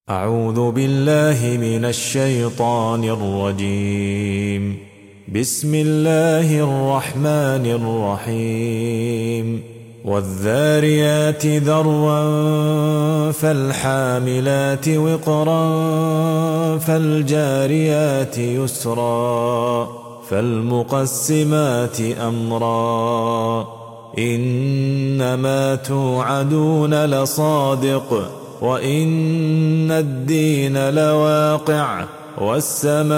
أعوذ بالله من الشيطان الرجيم. بسم الله الرحمن الرحيم. والذاريات ذروا فالحاملات وقرا فالجاريات يسرا فالمقسمات أمرا إنما توعدون لصادق وإن الدين لواقع والسماء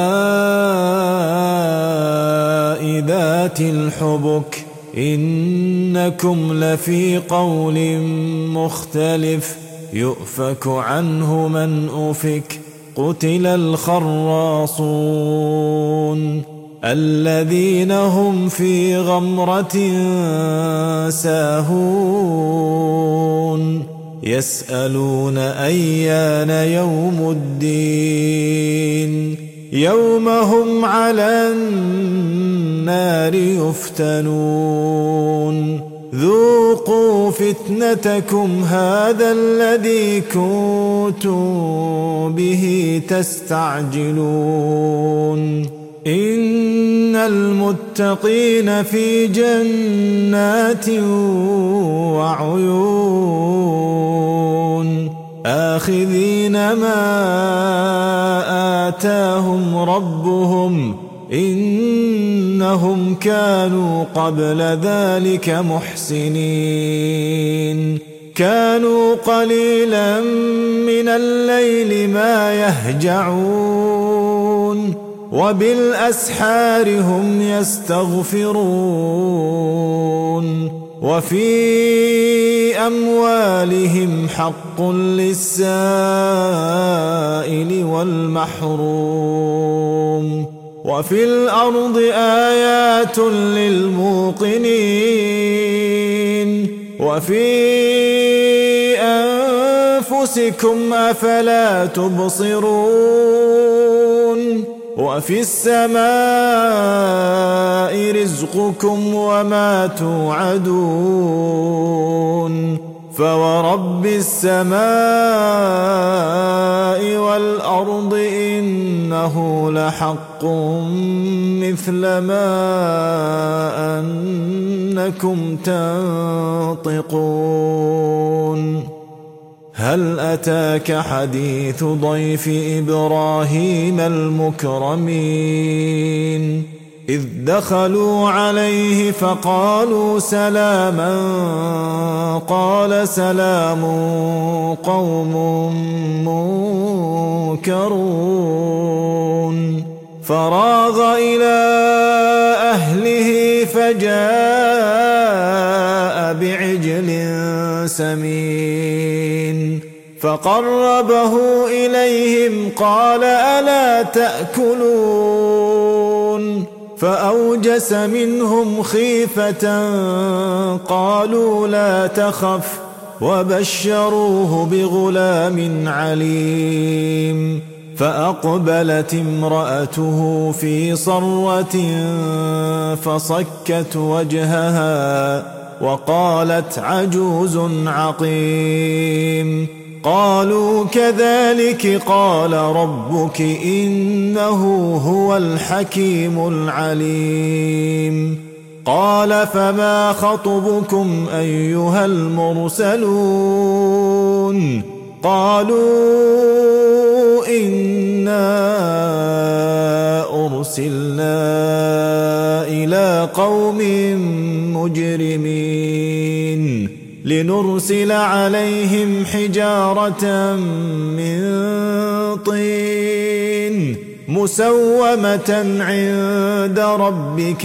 ذات الحبك إنكم لفي قول مختلف يؤفك عنه من أفك قتل الخراصون الذين هم في غمرة ساهون يسألون أيان يوم الدين يوم هم على النار يفتنون ذوقوا فتنتكم هذا الذي كنتم به تستعجلون إن المتقين في جنات وعيون آخذين ما آتاهم ربهم إنهم كانوا قبل ذلك محسنين كانوا قليلا من الليل ما يهجعون وبالأسحار هم يستغفرون وفي أموالهم حق للسائل والمحروم وفي الأرض آيات للموقنين وفي أنفسكم أفلا تبصرون وفي السماء رزقكم وما توعدون فورب السماء والأرض إنه لحق مثل ما أنكم تنطقون هل أتاك حديث ضيف إبراهيم المكرمين إذ دخلوا عليه فقالوا سلاما قال سلام قوم منكرون فراغ إلى أهله فجاء بعجل سمين فقربه إليهم قال ألا تأكلون فأوجس منهم خيفة قالوا لا تخف وبشروه بغلام عليم فأقبلت امرأته في صرة فصكت وجهها وقالت عجوز عقيم قالوا كذلك قال ربك إنه هو الحكيم العليم قال فما خطبكم أيها المرسلون قالوا إنا أرسلنا إلى قوم مجرمين لنرسل عليهم حجارة من طين مسومة عند ربك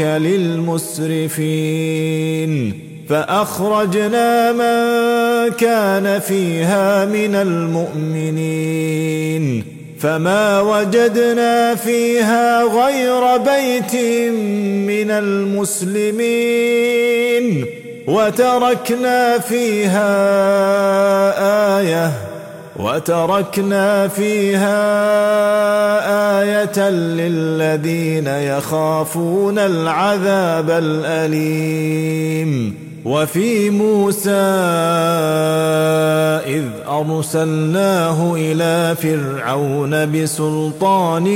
للمسرفين فأخرجنا من كان فيها من المؤمنين فما وجدنا فيها غير بيت من المسلمين وتركنا فيها آية للذين يخافون العذاب الأليم وفي موسى إذ أرسلناه إلى فرعون بسلطان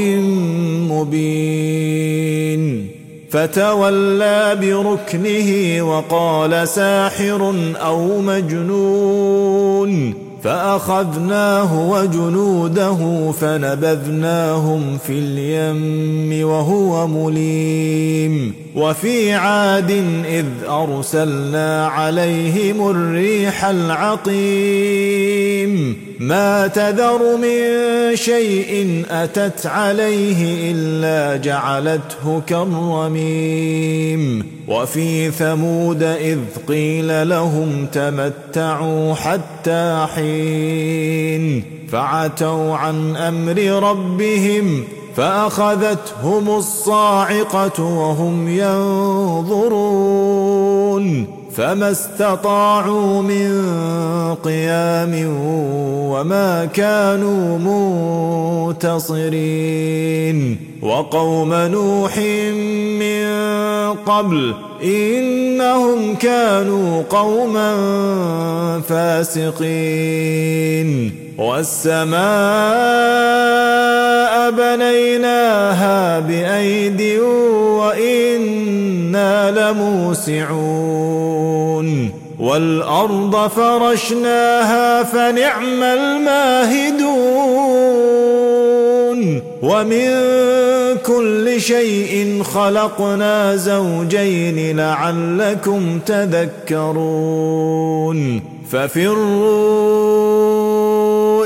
مبين فتولى بركنه وقال ساحر أو مجنون فأخذناه وجنوده فنبذناهم في اليم وهو مليم وفي عاد إذ أرسلنا عليهم الريح العقيم ما تذر من شيء أتت عليه إلا جعلته كالرميم وفي ثمود إذ قيل لهم تمتعوا حتى حين فعتوا عن أمر ربهم فأخذتهم الصاعقة وهم ينظرون فما استطاعوا من قيام وما كانوا منتصرين وقوم نوح من قبل إنهم كانوا قوما فاسقين والسماء بنيناها بأيد وإنا لموسعون والأرض فرشناها فنعم الماهدون ومن كل شيء خلقنا زوجين لعلكم تذكرون ففروا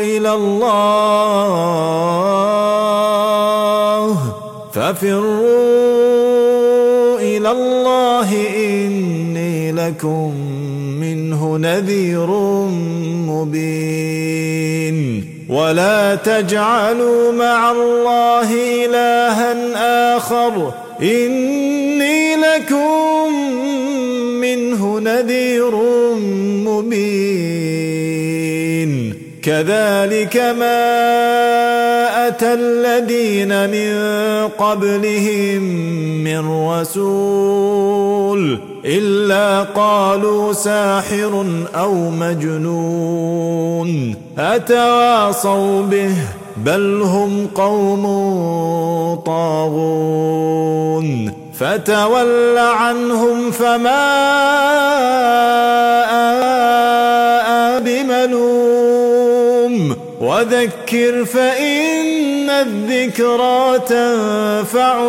إلى الله إني لكم منه نذير مبين ولا تجعلوا مع الله إلها آخر إني لكم منه نذير مبين كذلك ما أتى الذين من قبلهم من رسول إلا قالوا ساحر أو مجنون أتواصوا به بل هم قوم طاغون فتول عنهم فما بملوم وذكر فإن الذكرى تنفع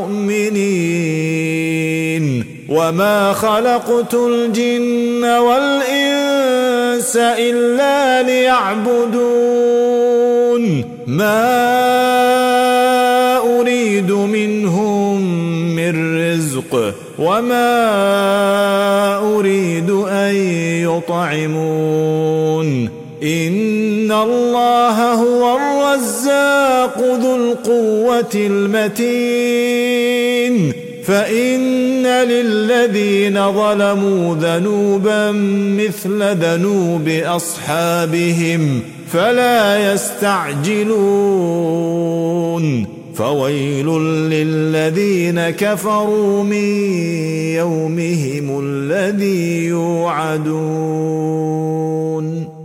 المؤمنين وما خلقت الجن والإنس إلا ليعبدون ما أريد منهم من رزق وما أريد أن يطعمون إن الله هو الرزاق ذو القوة المتين فإن للذين ظلموا ذنوبا مثل ذنوب أصحابهم فلا يستعجلون فويل للذين كفروا من يومهم الذي يوعدون